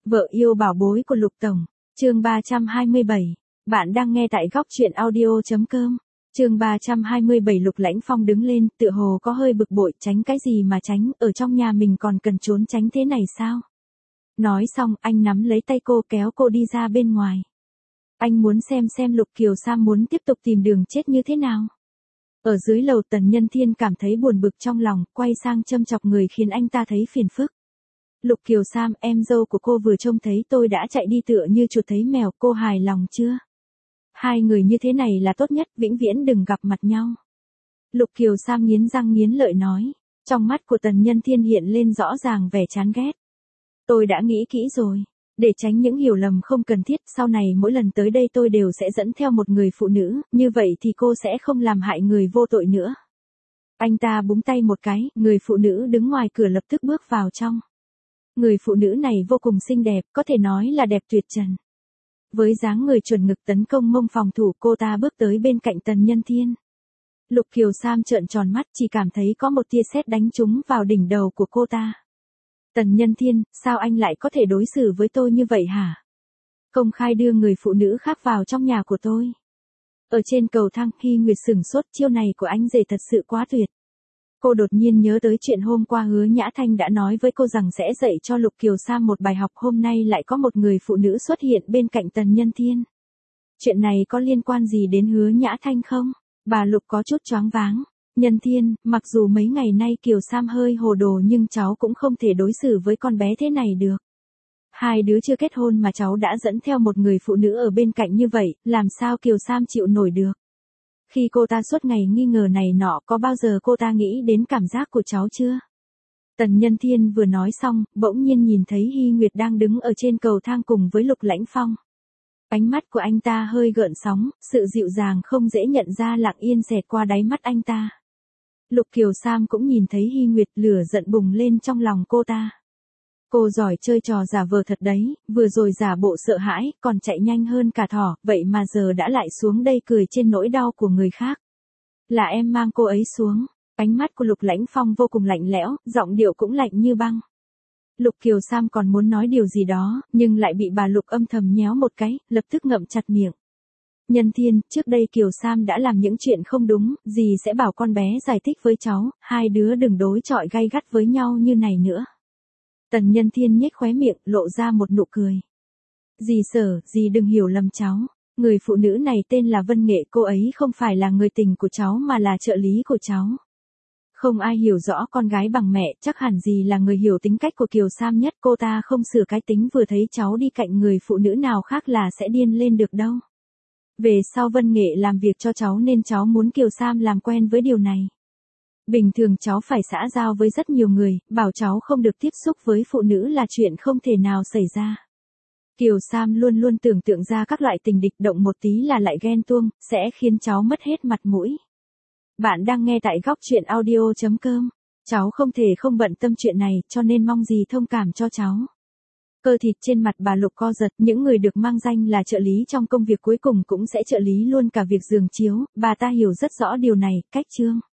Vợ yêu bảo bối của Lục Tổng, chương 327. Bạn đang nghe tại góc truyện audio.com. Chương 327. Lục Lãnh Phong đứng lên, tựa hồ có hơi bực bội, tránh cái gì mà tránh, ở trong nhà mình còn cần trốn tránh thế này sao? Nói xong, anh nắm lấy tay cô kéo cô đi ra bên ngoài. Anh muốn xem Lục Kiều Sam muốn tiếp tục tìm đường chết như thế nào. Ở dưới lầu Tần Nhân Thiên cảm thấy buồn bực trong lòng, quay sang châm chọc người khiến anh ta thấy phiền phức. Lục Kiều Sam, em dâu của cô vừa trông thấy tôi đã chạy đi tựa như chuột thấy mèo, cô hài lòng chưa? Hai người như thế này là tốt nhất, vĩnh viễn đừng gặp mặt nhau. Lục Kiều Sam nghiến răng nghiến lợi nói. Trong mắt của Tần Nhân Thiên hiện lên rõ ràng vẻ chán ghét. Tôi đã nghĩ kỹ rồi. Để tránh những hiểu lầm không cần thiết, sau này mỗi lần tới đây tôi đều sẽ dẫn theo một người phụ nữ, như vậy thì cô sẽ không làm hại người vô tội nữa. Anh ta búng tay một cái, người phụ nữ đứng ngoài cửa lập tức bước vào trong. Người phụ nữ này vô cùng xinh đẹp, có thể nói là đẹp tuyệt trần. Với dáng người chuẩn ngực tấn công mông phòng thủ, cô ta bước tới bên cạnh Tần Nhân Thiên. Lục Kiều Sam trợn tròn mắt, chỉ cảm thấy có một tia sét đánh trúng vào đỉnh đầu của cô ta. Tần Nhân Thiên, sao anh lại có thể đối xử với tôi như vậy hả? Công khai đưa người phụ nữ khác vào trong nhà của tôi. Ở trên cầu thang, Hy Nguyệt sửng sốt, chiêu này của anh rể thật sự quá tuyệt. Cô đột nhiên nhớ tới chuyện hôm qua Hứa Nhã Thanh đã nói với cô rằng sẽ dạy cho Lục Kiều Sam một bài học, hôm nay lại có một người phụ nữ xuất hiện bên cạnh Tần Nhân Thiên. Chuyện này có liên quan gì đến Hứa Nhã Thanh không? Bà Lục có chút choáng váng. Nhân Thiên, mặc dù mấy ngày nay Kiều Sam hơi hồ đồ nhưng cháu cũng không thể đối xử với con bé thế này được. Hai đứa chưa kết hôn mà cháu đã dẫn theo một người phụ nữ ở bên cạnh như vậy, làm sao Kiều Sam chịu nổi được? Khi cô ta suốt ngày nghi ngờ này nọ, có bao giờ cô ta nghĩ đến cảm giác của cháu chưa? Tần Nhân Thiên vừa nói xong, bỗng nhiên nhìn thấy Hy Nguyệt đang đứng ở trên cầu thang cùng với Lục Lãnh Phong. Ánh mắt của anh ta hơi gợn sóng, sự dịu dàng không dễ nhận ra lặng yên xẹt qua đáy mắt anh ta. Lục Kiều Sam cũng nhìn thấy Hy Nguyệt, lửa giận bùng lên trong lòng cô ta. Cô giỏi chơi trò giả vờ thật đấy, vừa rồi giả bộ sợ hãi, còn chạy nhanh hơn cả thỏ, vậy mà giờ đã lại xuống đây cười trên nỗi đau của người khác. Là em mang cô ấy xuống. Ánh mắt của Lục Lãnh Phong vô cùng lạnh lẽo, giọng điệu cũng lạnh như băng. Lục Kiều Sam còn muốn nói điều gì đó, nhưng lại bị bà Lục âm thầm nhéo một cái, lập tức ngậm chặt miệng. Nhân Thiên, trước đây Kiều Sam đã làm những chuyện không đúng, dì sẽ bảo con bé giải thích với cháu, hai đứa đừng đối chọi gay gắt với nhau như này nữa. Tần Nhân Thiên nhếch khóe miệng, lộ ra một nụ cười. Dì Sở, dì đừng hiểu lầm cháu. Người phụ nữ này tên là Vân Nghệ, cô ấy không phải là người tình của cháu mà là trợ lý của cháu. Không ai hiểu rõ con gái bằng mẹ, chắc hẳn dì là người hiểu tính cách của Kiều Sam nhất, cô ta không sửa cái tính vừa thấy cháu đi cạnh người phụ nữ nào khác là sẽ điên lên được đâu. Về sau Vân Nghệ làm việc cho cháu nên cháu muốn Kiều Sam làm quen với điều này. Bình thường cháu phải xã giao với rất nhiều người, bảo cháu không được tiếp xúc với phụ nữ là chuyện không thể nào xảy ra. Kiều Sam luôn luôn tưởng tượng ra các loại tình địch, động một tí là lại ghen tuông, sẽ khiến cháu mất hết mặt mũi. Bạn đang nghe tại góc truyện audio.com. Cháu không thể không bận tâm chuyện này, cho nên mong dì thông cảm cho cháu. Cơ thịt trên mặt bà Lục co giật, những người được mang danh là trợ lý trong công việc cuối cùng cũng sẽ trợ lý luôn cả việc giường chiếu, bà ta hiểu rất rõ điều này. Cách chương